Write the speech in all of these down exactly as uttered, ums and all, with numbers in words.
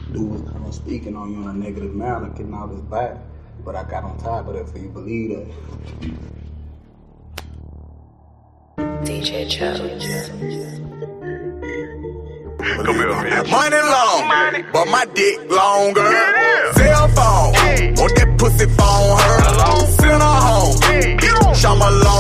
Dude was kind of speaking on you in a negative manner, getting off his back. But I got on top of that for you believe that. D J Joe. Money long, but my dick longer. Cell phone, want that pussy phone her. Send her home, Shama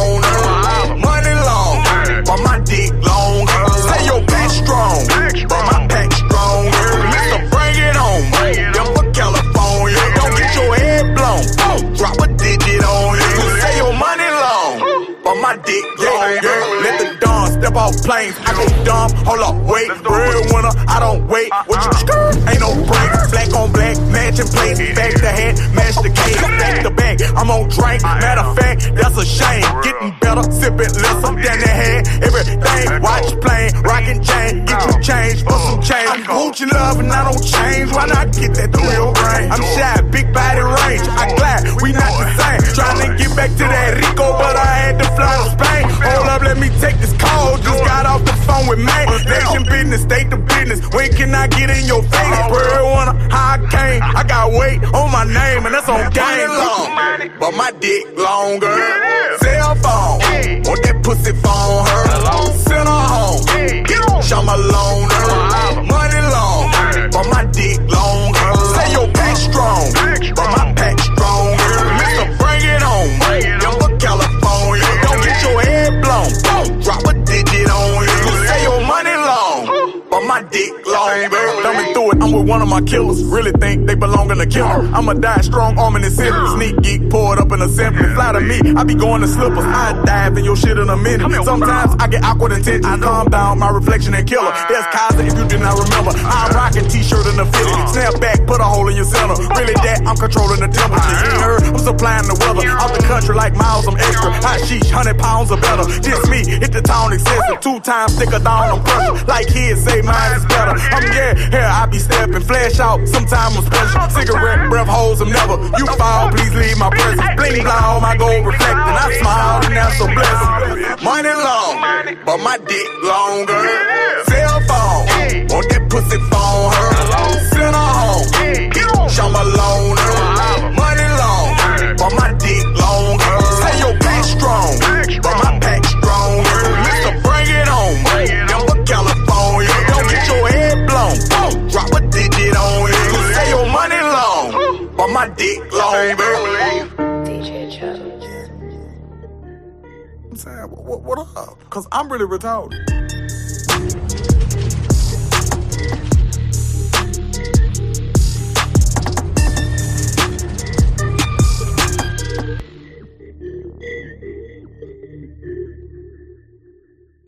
loner. Money long, but my dick longer. Say your back strong, but my pack stronger. Mister bring it home, Denver, California. Don't get your head blown, drop a digit on you. Say your money long, but my dick longer. Let the dawn step off planes, I go dumb, hold up, wait. Real winner, I don't wait. What you skirt? Ain't no break. Black on black, matching plates. Back the head, match the case. Back the back, I'm on drink. Matter of fact, that's a shame. Getting better, sipping less. I'm down the head. Everything, watch plane, rockin' chain. Get you change for some change. I'm Gucci love and I don't change. Why not get that real brain? I'm shy, big body range. I glide, we not the same. Trying to get back to that Rico, but I had to fly to Spain. Hold up, let me take this call. Just got off the phone with man. Nation business, state the business. When can I get in your face? Real winner, how I came. I got weight on my name, and that's on game. Long, but my dick longer. Cell phone, want that pussy phone her. Send her home, Shama loner. Money long, but my dick longer. Say your pack strong, but my pack stronger. Mister bring it home, Denver, California. Don't get your head blown, drop a digit on you. Say your money long, but my dick longer. Thumbing through it, I'm with one of my killers. Really think they belong in the killer. I'ma die strong, arm in the city. Sneak geek, pour it up in assembly. Fly to me, I be going to slippers. I dive in your shit in a minute. Sometimes I get awkward intentions. I calm down, my reflection and killer. There's Kaiser if you do not remember. I'm rocking t-shirt in the fitted. Snap back, put a hole in your center. Really that, I'm controlling the temperature. You heard, I'm supplying the weather. Out the country like miles, I'm extra. Hot sheesh, hundred pounds or better. Just me, hit the town excessive. Two times thicker down, I'm pressure. Like kids say mine is better. I'm yeah, here I be stepping. Flash out, sometime I'm special. Cigarette breath holds them never. You fall, please leave my presence. Bling blah, my gold reflecting. I smile and that's a blessing. Money long, but my dick longer. Cell phone, want that pussy phone her. Send her home, Shama loner. Money long, but my dick longer. Say your pack strong, but my pack stronger. Mister bring it home, Denver, California. Don't get your head blown, drop a digit on you. Say your money long, but my dick longer. D J Joe. I'm saying, what, what up? Cause I'm really retarded.